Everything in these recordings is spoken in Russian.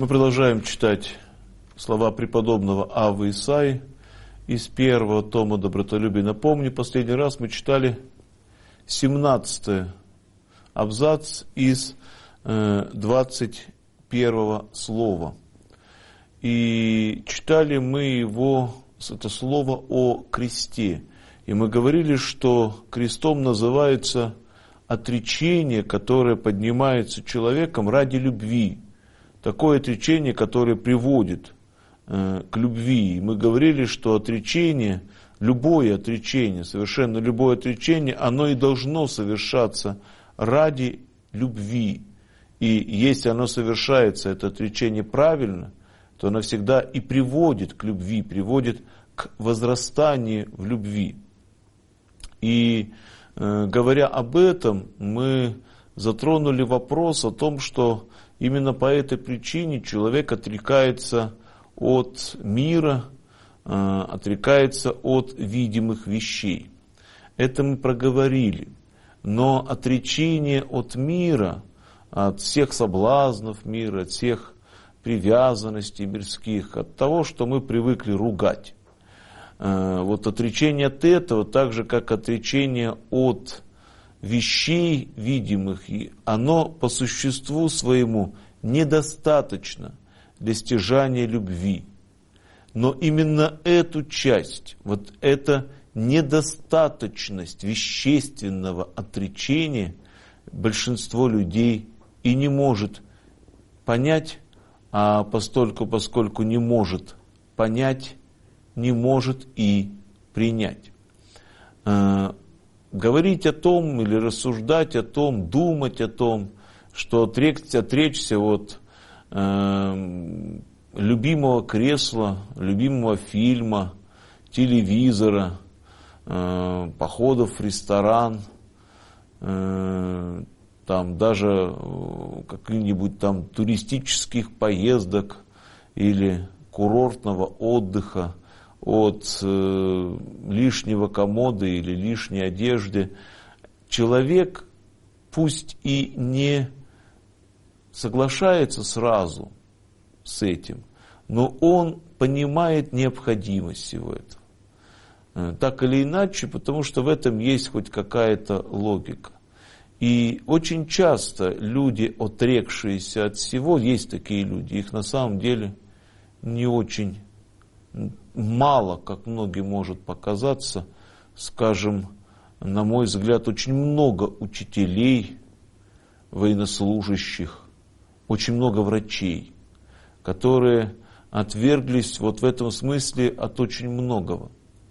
Мы продолжаем читать слова преподобного Аввы Исаии из первого тома «Добротолюбие». Напомню, последний раз мы читали 17-й абзац из 21 слова. И читали мы его, это слово о кресте. И мы говорили, что крестом называется отречение, которое поднимается человеком ради любви. Такое отречение, которое приводит к любви. И мы говорили, что отречение, любое отречение, совершенно любое отречение, оно и должно совершаться ради любви. И если оно совершается, это отречение, правильно, то оно всегда и приводит к любви, приводит к возрастанию в любви. И говоря об этом, мы затронули вопрос о том, что именно по этой причине человек отрекается от мира, отрекается от видимых вещей. Это мы проговорили. Но отречение от мира, от всех соблазнов мира, от всех привязанностей мирских, от того, что мы привыкли ругать. Вот отречение от этого, так же как отречение от вещей видимых, и оно по существу своему недостаточно для стяжания любви. Но именно эту часть, вот эта недостаточность вещественного отречения большинство людей и не может понять, а поскольку не может понять, не может и принять. Говорить о том или рассуждать о том, думать о том, что отречься от любимого кресла, любимого фильма, телевизора, походов в ресторан, там даже каких-нибудь там туристических поездок или курортного отдыха, от лишнего комода или лишней одежды. Человек пусть и не соглашается сразу с этим, но он понимает необходимость всего этого. Так или иначе, потому что в этом есть хоть какая-то логика. И очень часто люди, отрекшиеся от всего, есть такие люди, их на самом деле не очень мало, как многим может показаться. Скажем, на мой взгляд, очень много учителей, военнослужащих, очень много врачей, которые отверглись вот в этом смысле от очень многого.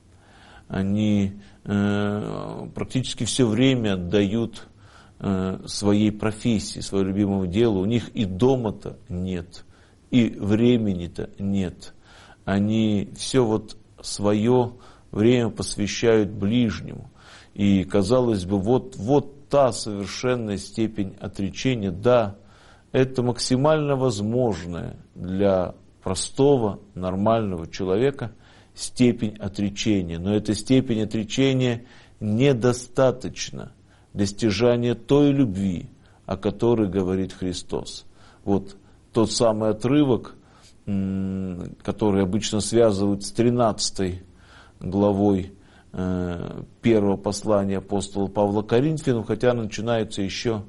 Они практически все время отдают своей профессии, своему любимому делу. У них и дома-то нет, и времени-то нет. Они все вот свое время посвящают ближнему. И, казалось бы, вот та совершенная степень отречения, да, это максимально возможная для простого, нормального человека степень отречения. Но эта степень отречения недостаточна для стяжания той любви, о которой говорит Христос. Вот тот самый отрывок, который обычно связывают с 13 главой первого послания апостола Павла Коринфянам, хотя начинается еще,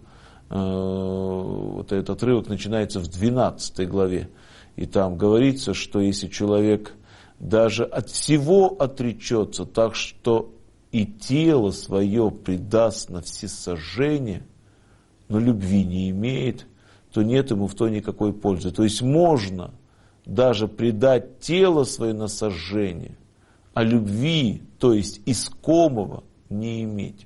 вот этот отрывок начинается в 12 главе. И там говорится, что если человек даже от всего отречется, так что и тело свое предаст на всесожжение, но любви не имеет, то нет ему в то никакой пользы. То есть можно даже предать тело свое на сожжение, а любви, то есть искомого, не иметь.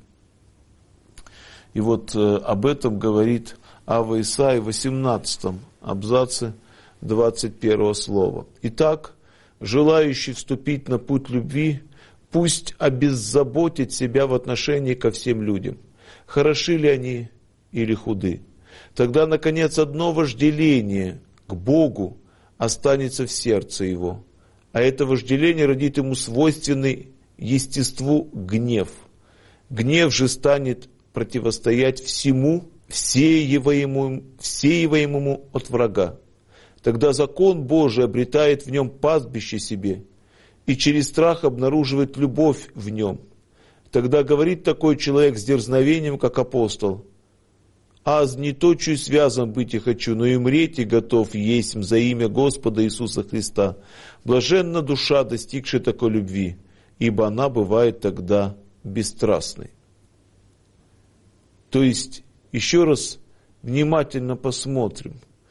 И вот об этом говорит Авва Исаия в 18 абзаце 21 слова. Итак, желающий вступить на путь любви, пусть обеззаботит себя в отношении ко всем людям, хороши ли они или худы. Тогда, наконец, одно вожделение к Богу останется в сердце его, а это вожделение родит ему свойственный естеству гнев. Гнев же станет противостоять всему, всеиваемому от врага. Тогда закон Божий обретает в нем пастбище себе, и через страх обнаруживает любовь в нем. Тогда говорит такой человек с дерзновением, как апостол: «Аз не точую связан быть и хочу, но и мреть и готов есть за имя Господа Иисуса Христа. Блаженна душа, достигшая такой любви, ибо она бывает тогда бесстрастной». То есть, еще раз внимательно посмотрим.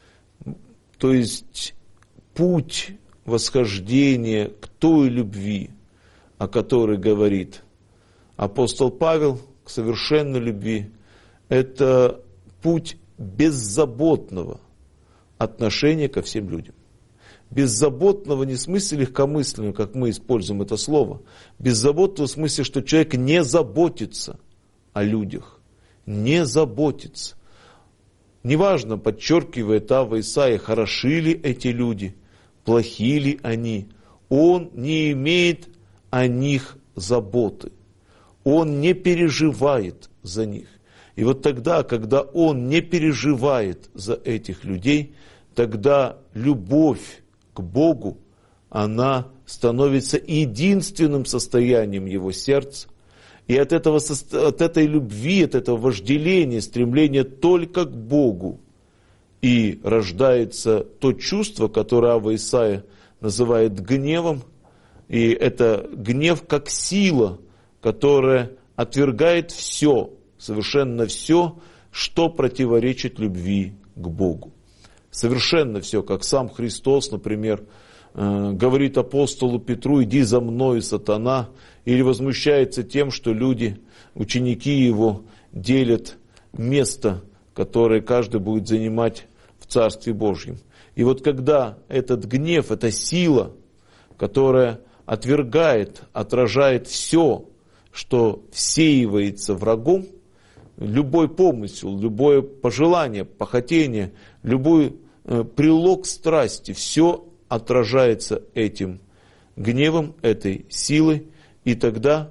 То есть, путь восхождения к той любви, о которой говорит апостол Павел, к совершенной любви, это путь беззаботного отношения ко всем людям. Беззаботного не в смысле легкомысленного, как мы используем это слово. Беззаботного в смысле, что человек не заботится о людях. Не заботится. Неважно, подчеркивает Авва Исаия, хороши ли эти люди, плохи ли они. Он не имеет о них заботы. Он не переживает за них. И вот тогда, когда он не переживает за этих людей, тогда любовь к Богу, она становится единственным состоянием его сердца. И от этой любви, от этого вожделения, стремления только к Богу и рождается то чувство, которое Авва Исаия называет гневом. И это гнев как сила, которая отвергает все, совершенно все, что противоречит любви к Богу. Совершенно все, как сам Христос, например, говорит апостолу Петру: «Иди за мною, сатана», или возмущается тем, что люди, ученики его, делят место, которое каждый будет занимать в Царстве Божьем. И вот когда этот гнев, эта сила, которая отвергает, отражает все, что всеивается врагом, любой помысел, любое пожелание, похотение, любой прилог страсти, все отражается этим гневом, этой силой, и тогда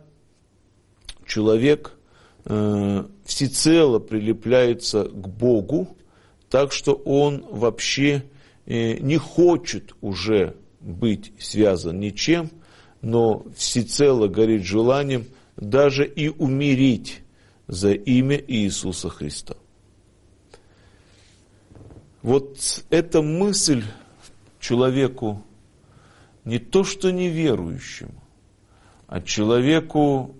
человек всецело прилепляется к Богу, так что он вообще не хочет уже быть связан ничем, но всецело горит желанием даже и умереть за имя Иисуса Христа. Вот эта мысль человеку, не то что неверующему, а человеку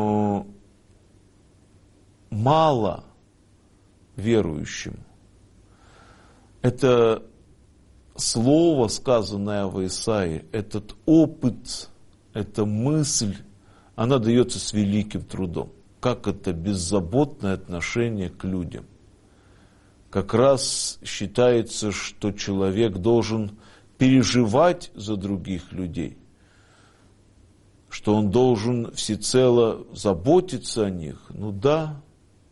мало верующему. Это слово, сказанное в Исаии, этот опыт, эта мысль, она дается с великим трудом. Как это беззаботное отношение к людям. Как раз считается, что человек должен переживать за других людей, что он должен всецело заботиться о них. Ну да,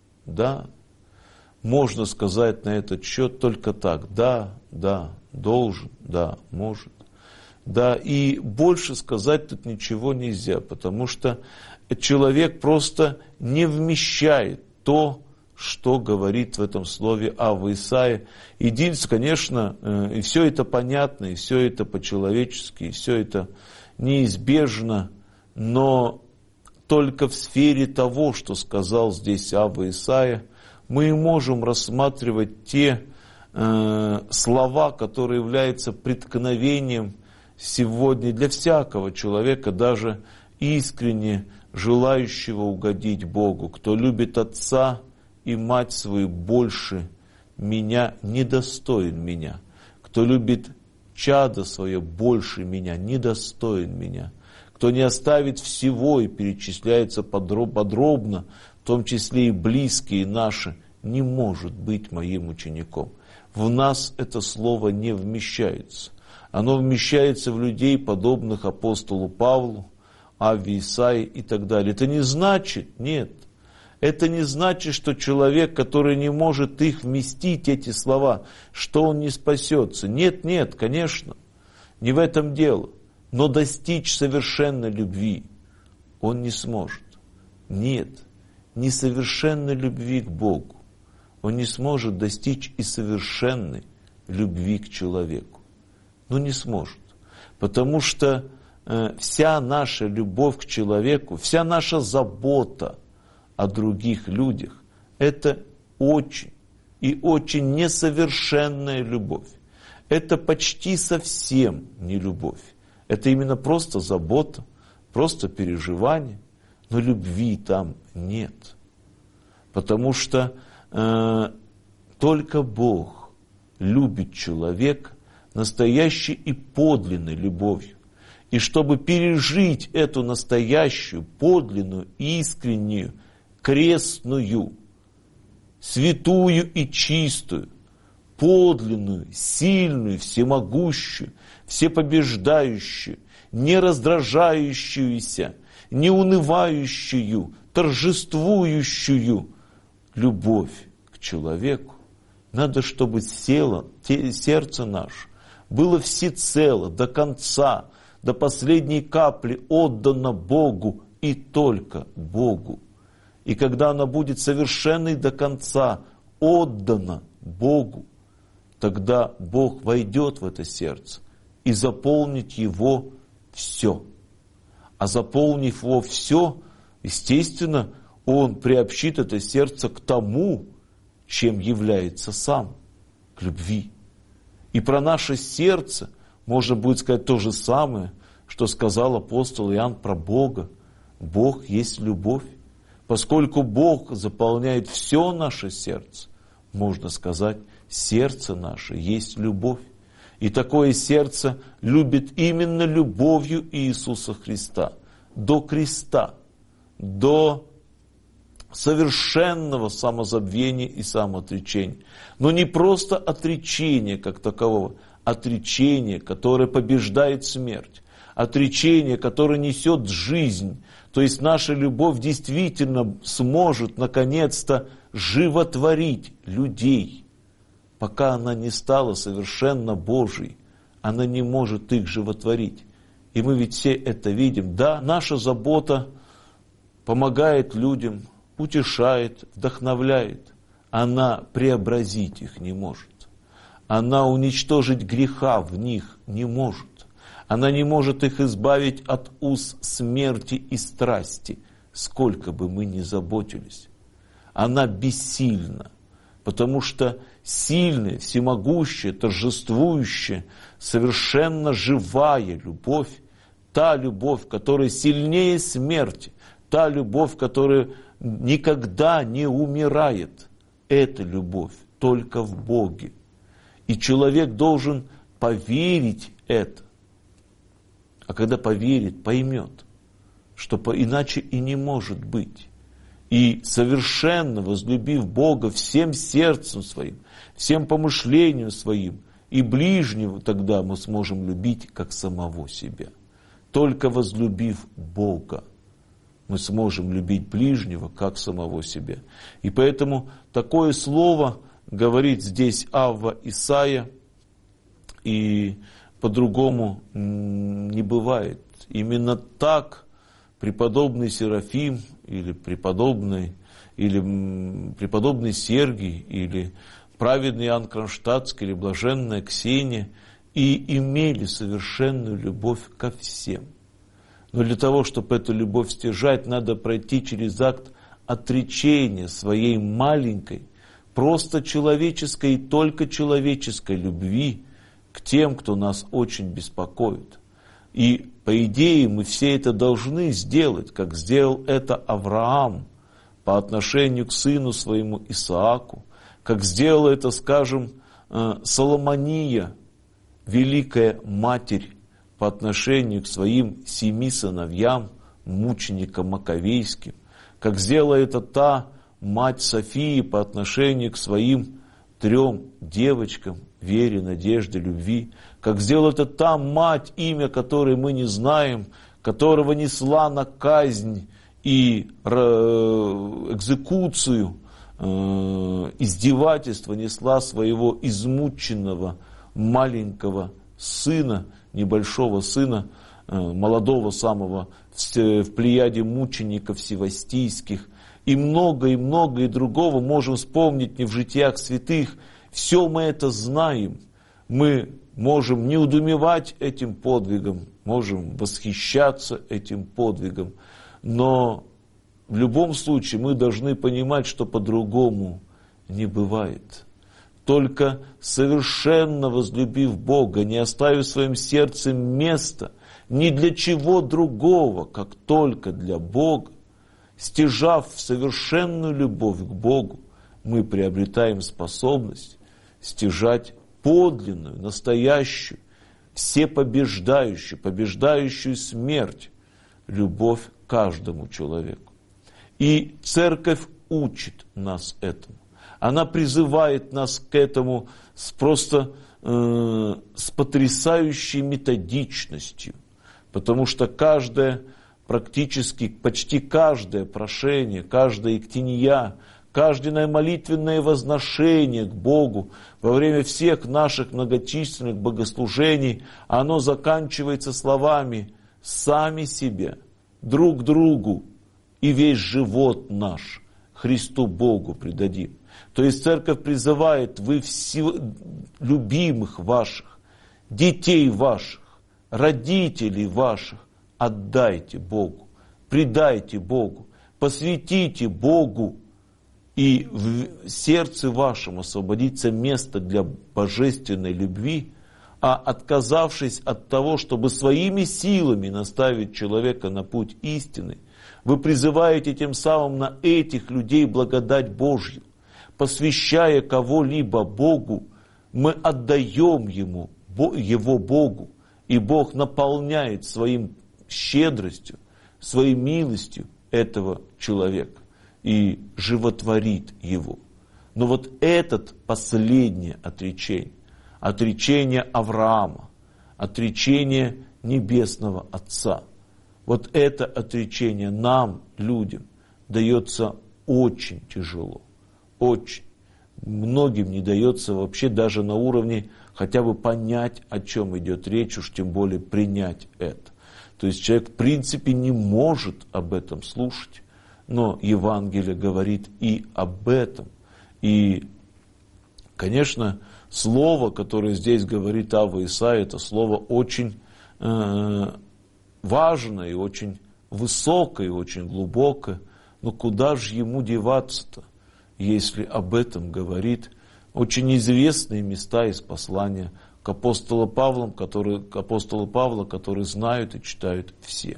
можно сказать на этот счет только так. Да, должен, да, может. Да, и больше сказать тут ничего нельзя, потому что человек просто не вмещает то, что говорит в этом слове Авва Исаия. Единственное, конечно, и все это понятно, и все это по-человечески, и все это неизбежно, но только в сфере того, что сказал здесь Авва Исаия, мы можем рассматривать те слова, которые являются преткновением сегодня для всякого человека, даже искренне желающего угодить Богу. Кто любит отца и мать свою больше меня, недостоин меня. Кто любит чадо свое больше меня, недостоин меня. Кто не оставит всего и перечисляется подробно, в том числе и близкие наши, не может быть моим учеником. В нас это слово не вмещается. Оно вмещается в людей, подобных апостолу Павлу, Авве Исаии и так далее. Это не значит, нет, это не значит, что человек, который не может их вместить, эти слова, что он не спасется. Нет, конечно, не в этом дело. Но достичь совершенной любви он не сможет. Нет, несовершенной любви к Богу он не сможет достичь и совершенной любви к человеку. но не сможет. Потому что вся наша любовь к человеку, вся наша забота о других людях, это очень и очень несовершенная любовь. Это почти совсем не любовь. Это именно просто забота, просто переживание, но любви там нет. Потому что только Бог любит человека настоящей и подлинной любовью. И чтобы пережить эту настоящую, подлинную, искреннюю, крестную, святую и чистую, подлинную, сильную, всемогущую, всепобеждающую, не раздражающуюся, не унывающую, торжествующую любовь к человеку, надо, чтобы сердце наше было всецело, до конца, до последней капли отдано Богу и только Богу. И когда оно будет совершенно и до конца отдано Богу, тогда Бог войдет в это сердце и заполнит его все. А заполнив его все, естественно, Он приобщит это сердце к тому, чем является сам, к любви. И про наше сердце можно будет сказать то же самое, что сказал апостол Иоанн про Бога. Бог есть любовь. Поскольку Бог заполняет все наше сердце, можно сказать, сердце наше есть любовь. И такое сердце любит именно любовью Иисуса Христа. До креста, до совершенного самозабвения и самоотречения. Но не просто отречение как такового, отречение, которое побеждает смерть, отречение, которое несет жизнь. То есть наша любовь действительно сможет наконец-то животворить людей. Пока она не стала совершенно Божией, она не может их животворить. И мы ведь все это видим. Да, наша забота помогает людям, утешает, вдохновляет. Она преобразить их не может. Она уничтожить греха в них не может. Она не может их избавить от уз смерти и страсти, сколько бы мы ни заботились. Она бессильна, потому что сильная, всемогущая, торжествующая, совершенно живая любовь, та любовь, которая сильнее смерти, та любовь, которая никогда не умирает, эта любовь только в Боге. И человек должен поверить это. А когда поверит, поймет, что иначе и не может быть. И совершенно возлюбив Бога всем сердцем своим, всем помышлением своим, и ближнего тогда мы сможем любить как самого себя. Только возлюбив Бога, мы сможем любить ближнего как самого себя. И поэтому такое слово говорит здесь Авва Исаия, и по-другому не бывает. Именно так преподобный Серафим, или преподобный Сергий, или праведный Иоанн Кронштадтский, или блаженная Ксения и имели совершенную любовь ко всем. Но для того, чтобы эту любовь стяжать, надо пройти через акт отречения своей маленькой, просто человеческой и только человеческой любви к тем, кто нас очень беспокоит. И, по идее, мы все это должны сделать, как сделал это Авраам по отношению к сыну своему Исааку, как сделала это, скажем, Соломония, великая матерь, по отношению к своим 7 сыновьям, мученикам маковейским, как сделала это та мать Софии по отношению к своим 3 девочкам, вере, надежде, любви, как сделала это та мать, имя которой мы не знаем, которого несла на казнь и экзекуцию, издевательство несла своего измученного маленького сына, небольшого сына, молодого самого, в плеяде мучеников севастийских, и много другого можем вспомнить не в житиях святых. Все мы это знаем. Мы можем не удумевать этим подвигом, можем восхищаться этим подвигом, но в любом случае мы должны понимать, что по-другому не бывает. Только совершенно возлюбив Бога, не оставив в своем сердце места ни для чего другого, как только для Бога, стяжав совершенную любовь к Богу, мы приобретаем способность стяжать подлинную, настоящую, всепобеждающую, побеждающую смерть любовь к каждому человеку. И Церковь учит нас этому. Она призывает нас к этому с потрясающей методичностью, потому что почти каждое прошение, каждая иктения, каждое молитвенное возношение к Богу во время всех наших многочисленных богослужений, оно заканчивается словами «сами себе, друг другу и весь живот наш Христу Богу предадим». То есть Церковь призывает: вы любимых ваших, детей ваших, родителей ваших отдайте Богу, предайте Богу, посвятите Богу, и в сердце вашем освободится место для божественной любви, а отказавшись от того, чтобы своими силами наставить человека на путь истины, вы призываете тем самым на этих людей благодать Божью. Посвящая кого-либо Богу, мы отдаем Его Богу, и Бог наполняет своим щедростью, своей милостью этого человека и животворит его. Но вот это последнее отречение, отречение Авраама, отречение Небесного Отца, вот это отречение нам, людям, дается очень тяжело. Очень. Многим не дается вообще даже на уровне хотя бы понять, о чем идет речь, уж тем более принять это. То есть человек в принципе не может об этом слушать, но Евангелие говорит и об этом. И, конечно, слово, которое здесь говорит Ава Исаия, это слово очень важное и очень высокое, и очень глубокое. Но куда же ему деваться-то, если об этом говорит очень известные места из послания к апостолу Павла, которые знают и читают все.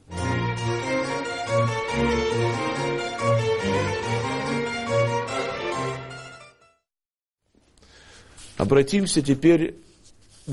Обратимся теперь к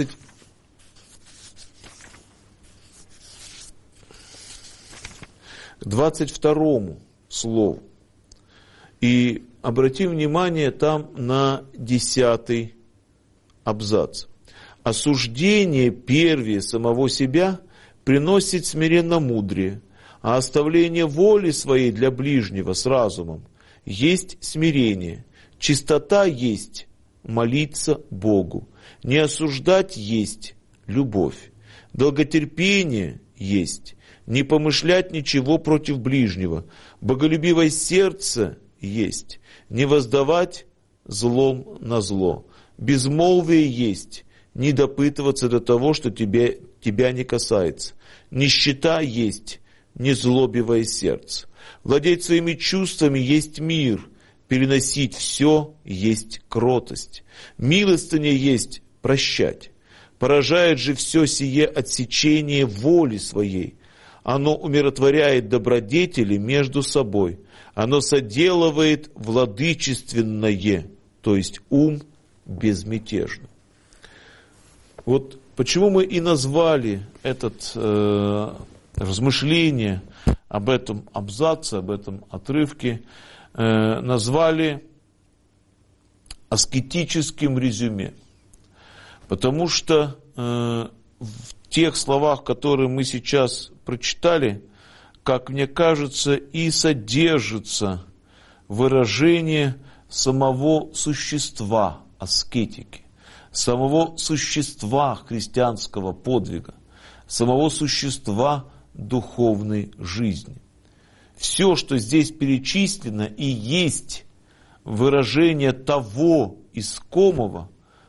22 слову. И обратим внимание там на 10 абзац. «Осуждение первее самого себя приносит смиренно мудрее, а оставление воли своей для ближнего с разумом есть смирение. Чистота есть молиться Богу, не осуждать есть любовь, долготерпение есть не помышлять ничего против ближнего, боголюбивое сердце есть не воздавать злом на зло, безмолвие есть не допытываться до того, что тебя не касается, нищета есть незлобивое сердце, владеть своими чувствами есть мир, переносить все есть кротость, милостыня есть прощать, поражает же все сие отсечение воли своей, оно умиротворяет добродетели между собой, оно соделывает владычественное, то есть ум безмятежным». Вот почему мы и назвали это размышление об этом абзаце, об этом отрывке, назвали аскетическим резюме. Потому что в тех словах, которые мы сейчас прочитали, как мне кажется, и содержится выражение самого существа аскетики, самого существа христианского подвига, самого существа духовной жизни. Все, что здесь перечислено, и есть выражение того искомого,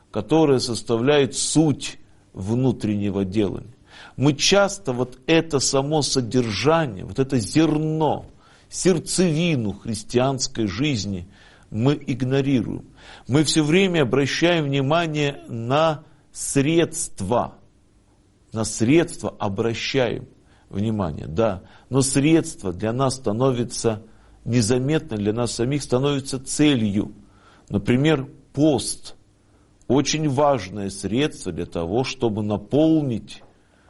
которое составляет суть внутреннего делания. Мы часто вот это само содержание, вот это зерно, сердцевину христианской жизни мы игнорируем. Мы все время обращаем внимание на средства. На средства обращаем внимание, да. Но средства для нас становятся незаметно, для нас самих становятся целью. Например, пост. Очень важное средство для того, чтобы наполнить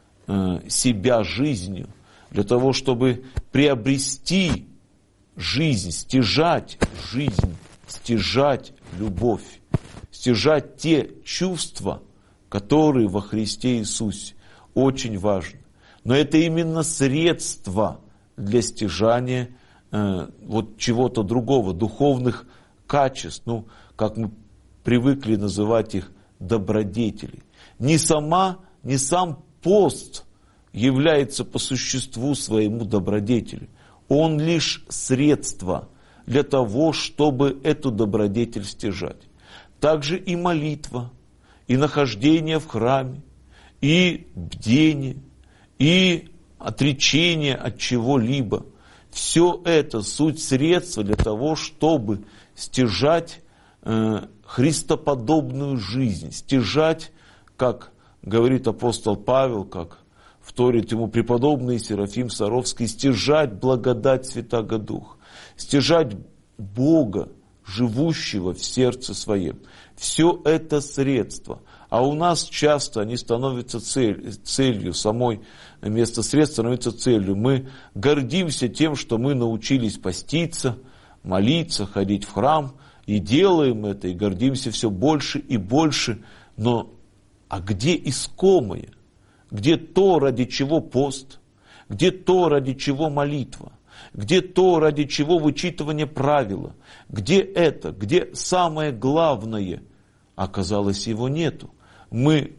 себя жизнью, для того, чтобы приобрести жизнь, стяжать жизнь, стяжать любовь, стяжать те чувства, которые во Христе Иисусе. Очень важно. Но это именно средство для стяжания вот чего-то другого, духовных качеств, ну, как мы привыкли называть их, добродетелей. Не сам пост является по существу своему добродетелю. Он лишь средство для того, чтобы эту добродетель стяжать. Также и молитва, и нахождение в храме, и бдение, и отречение от чего-либо. Все это суть средства для того, чтобы стяжать христоподобную жизнь, стяжать, как говорит апостол Павел, как вторит ему преподобный Серафим Саровский, стяжать благодать Святаго Духа, стяжать Бога, живущего в сердце своем. Все это средства. А у нас часто они становятся целью, самой вместо средств становится целью. Мы гордимся тем, что мы научились поститься, молиться, ходить в храм, и делаем это, и гордимся все больше и больше. Но а где искомое? Где то, ради чего пост? Где то, ради чего молитва? Где то, ради чего вычитывание правила? Где это? Где самое главное? Оказалось, его нету. Мы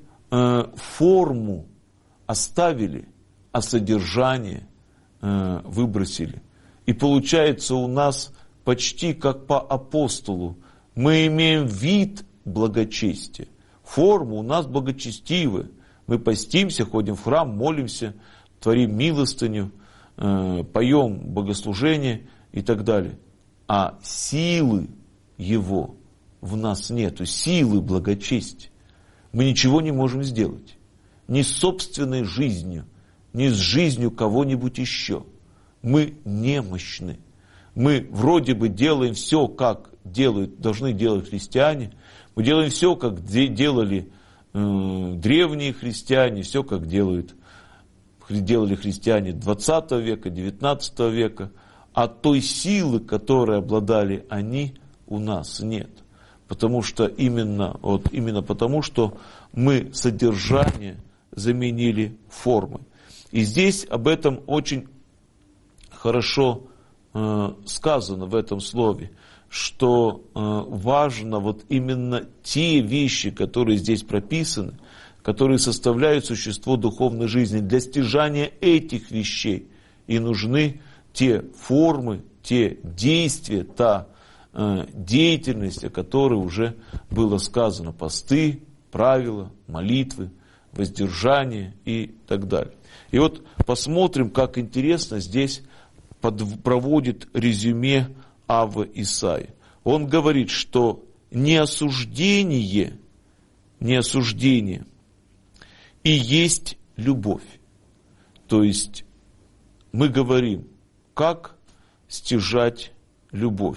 форму оставили, а содержание выбросили. И получается у нас почти как по апостолу. Мы имеем вид благочестия. Форма у нас благочестивая. Мы постимся, ходим в храм, молимся, творим милостыню, поем богослужение и так далее. А силы его в нас нету, силы благочестия. Мы ничего не можем сделать. Ни с собственной жизнью, ни с жизнью кого-нибудь еще. Мы немощны. Мы вроде бы делаем все, как должны делать христиане. Мы делаем все, как делали древние христиане, все, как делали христиане 20 века, 19 века. А той силы, которой обладали они, у нас нет. Потому что именно потому, что мы содержание заменили формой. И здесь об этом очень хорошо сказано в этом слове, что важно вот именно те вещи, которые здесь прописаны, которые составляют существо духовной жизни. Для стяжания этих вещей и нужны те формы, те действия, та деятельность, о которой уже было сказано: посты, правила, молитвы, воздержание и так далее. И вот посмотрим, как интересно здесь проводит резюме Авва Исаия. Он говорит, что не осуждение и есть любовь. То есть мы говорим, как стяжать любовь.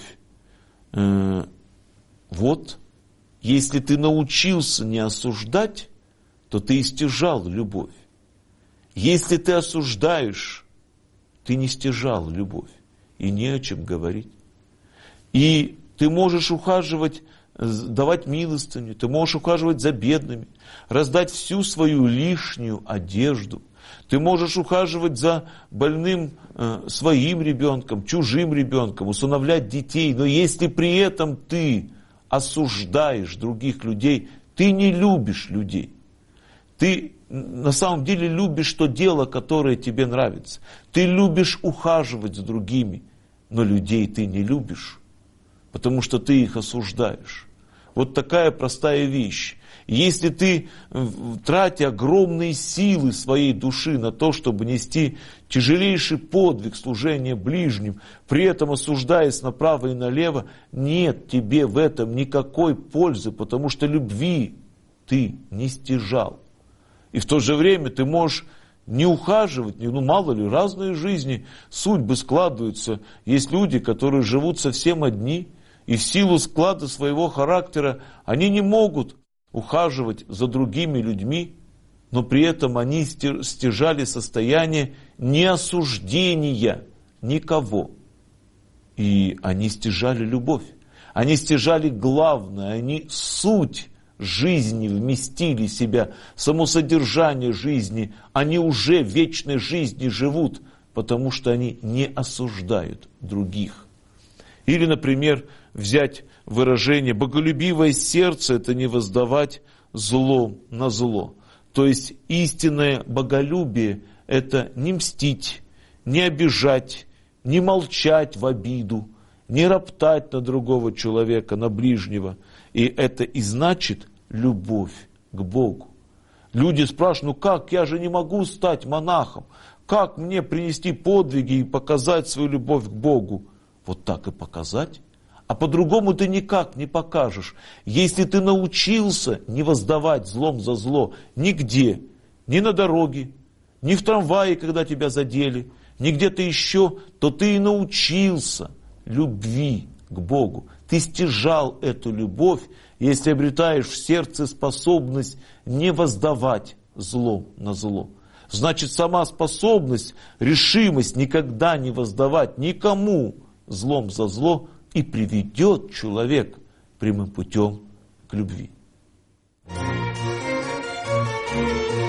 Вот, если ты научился не осуждать, то ты и стяжал любовь. Если ты осуждаешь, ты не стяжал любовь. И не о чем говорить. И ты можешь ухаживать, давать милостыню, ты можешь ухаживать за бедными, раздать всю свою лишнюю одежду. Ты можешь ухаживать за больным своим ребенком, чужим ребенком, усыновлять детей. Но если при этом ты осуждаешь других людей, ты не любишь людей. Ты на самом деле любишь то дело, которое тебе нравится. Ты любишь ухаживать за другими, но людей ты не любишь, потому что ты их осуждаешь. Вот такая простая вещь. Если ты, тратя огромные силы своей души на то, чтобы нести тяжелейший подвиг служения ближним, при этом осуждаясь направо и налево, нет тебе в этом никакой пользы, потому что любви ты не стяжал. И в то же время ты можешь не ухаживать, мало ли, разные жизни, судьбы складываются. Есть люди, которые живут совсем одни, и в силу склада своего характера они не могут ухаживать за другими людьми, но при этом они стяжали состояние неосуждения никого. И они стяжали любовь. Они стяжали главное, они суть жизни вместили себя, само содержание жизни. Они уже в вечной жизни живут, потому что они не осуждают других. Или, например, взять выражение «боголюбивое сердце» – это не воздавать злом на зло. То есть истинное боголюбие – это не мстить, не обижать, не молчать в обиду, не роптать на другого человека, на ближнего. И это и значит любовь к Богу. Люди спрашивают, как, я же не могу стать монахом, как мне принести подвиги и показать свою любовь к Богу? Вот так и показать. А по-другому ты никак не покажешь. Если ты научился не воздавать злом за зло нигде, ни на дороге, ни в трамвае, когда тебя задели, ни где-то еще, то ты и научился любви к Богу. Ты стяжал эту любовь, если обретаешь в сердце способность не воздавать злом на зло. Значит, сама способность, решимость никогда не воздавать никому злом за зло и приведет человека прямым путем к любви.